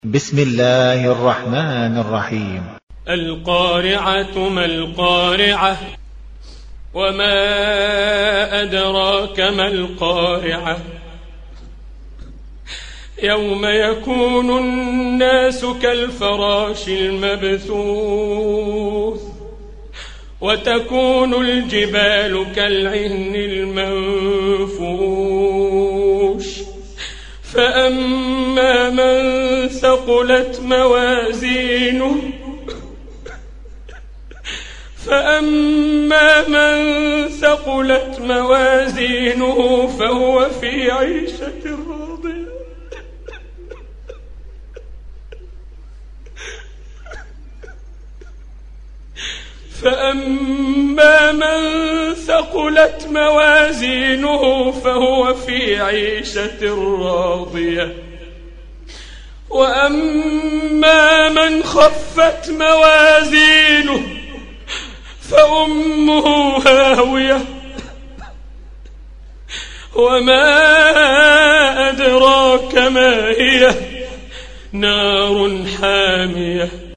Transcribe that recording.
بسم الله الرحمن الرحيم. القارعة ما القارعة وما أدراك ما القارعة يوم يكون الناس كالفراش المبثوث وتكون الجبال كالعهن المنفوش فأما من ثقلت موازينه فهو في عيشة راضية وأما من خفت موازينه فأمه هاوية وما أدراك ما هي نار حامية